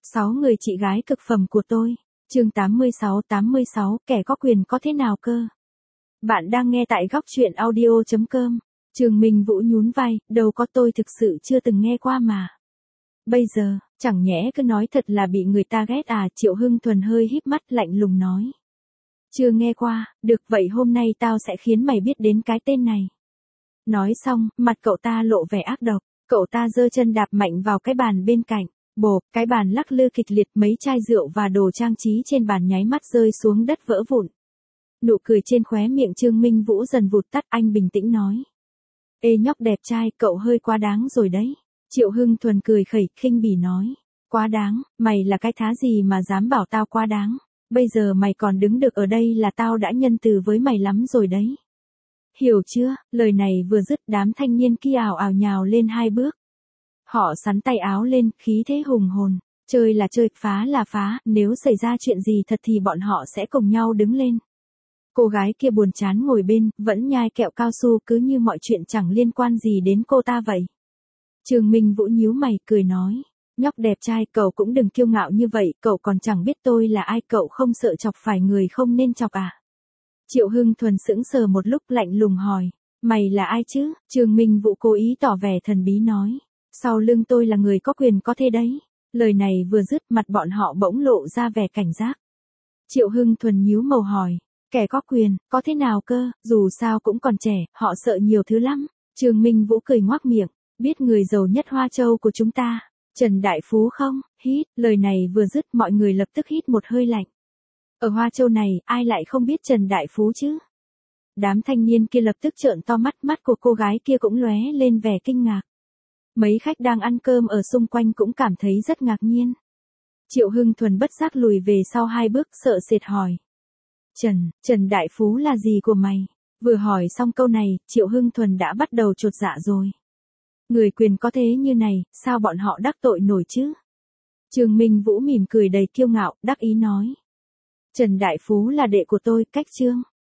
6 người chị gái cực phẩm của tôi. Chương 86, kẻ có quyền có thế nào cơ? Bạn đang nghe tại góc truyện audio.com. Trường Minh Vũ nhún vai, đâu có, tôi thực sự chưa từng nghe qua mà. Bây giờ, chẳng nhẽ cứ nói thật là bị người ta ghét à? Triệu Hưng Thuần hơi híp mắt lạnh lùng nói. Chưa nghe qua, được vậy hôm nay tao sẽ khiến mày biết đến cái tên này. Nói xong, mặt cậu ta lộ vẻ ác độc, cậu ta giơ chân đạp mạnh vào cái bàn bên cạnh. Bộp, cái bàn lắc lư kịch liệt, mấy chai rượu và đồ trang trí trên bàn nháy mắt rơi xuống đất vỡ vụn. Nụ cười trên khóe miệng Trương Minh Vũ dần vụt tắt, anh bình tĩnh nói. Ê nhóc đẹp trai, cậu hơi quá đáng rồi đấy. Triệu Hưng Thuần cười khẩy, khinh bỉ nói. Quá đáng, mày là cái thá gì mà dám bảo tao quá đáng. Bây giờ mày còn đứng được ở đây là tao đã nhân từ với mày lắm rồi đấy. Hiểu chưa? Lời này vừa dứt, đám thanh niên kia ào ào nhào lên 2 bước. Họ xắn tay áo lên, khí thế hùng hồn. Chơi là chơi, phá là phá, nếu xảy ra chuyện gì thật thì bọn họ sẽ cùng nhau đứng lên. Cô gái kia buồn chán ngồi bên, vẫn nhai kẹo cao su, cứ như mọi chuyện chẳng liên quan gì đến cô ta vậy. Trường Minh Vũ nhíu mày, cười nói. Nhóc đẹp trai, cậu cũng đừng kiêu ngạo như vậy, cậu còn chẳng biết tôi là ai, cậu không sợ chọc phải người không nên chọc à? Triệu Hưng Thuần sững sờ một lúc, lạnh lùng hỏi. Mày là ai chứ? Trường Minh Vũ cố ý tỏ vẻ thần bí nói. Sau lưng tôi là người có quyền có thế đấy. Lời này vừa dứt, mặt bọn họ bỗng lộ ra vẻ cảnh giác. Triệu Hưng Thuần nhíu màu hỏi. Kẻ có quyền, có thế nào cơ? Dù sao cũng còn trẻ, họ sợ nhiều thứ lắm. Trường Minh Vũ cười ngoác miệng. Biết người giàu nhất Hoa Châu của chúng ta, Trần Đại Phú không? Hít, lời này vừa dứt, mọi người lập tức hít một hơi lạnh. Ở Hoa Châu này, ai lại không biết Trần Đại Phú chứ? Đám thanh niên kia lập tức trợn to mắt, mắt của cô gái kia cũng lóe lên vẻ kinh ngạc. Mấy khách đang ăn cơm ở xung quanh cũng cảm thấy rất ngạc nhiên. Triệu Hưng Thuần bất giác lùi về sau 2 bước, sợ sệt hỏi. Trần Đại Phú là gì của mày? Vừa hỏi xong câu này, Triệu Hưng Thuần đã bắt đầu chột dạ rồi. Người quyền có thế như này, sao bọn họ đắc tội nổi chứ? Trường Minh Vũ mỉm cười đầy kiêu ngạo, đắc ý nói. Trần Đại Phú là đệ của tôi, cách Trương.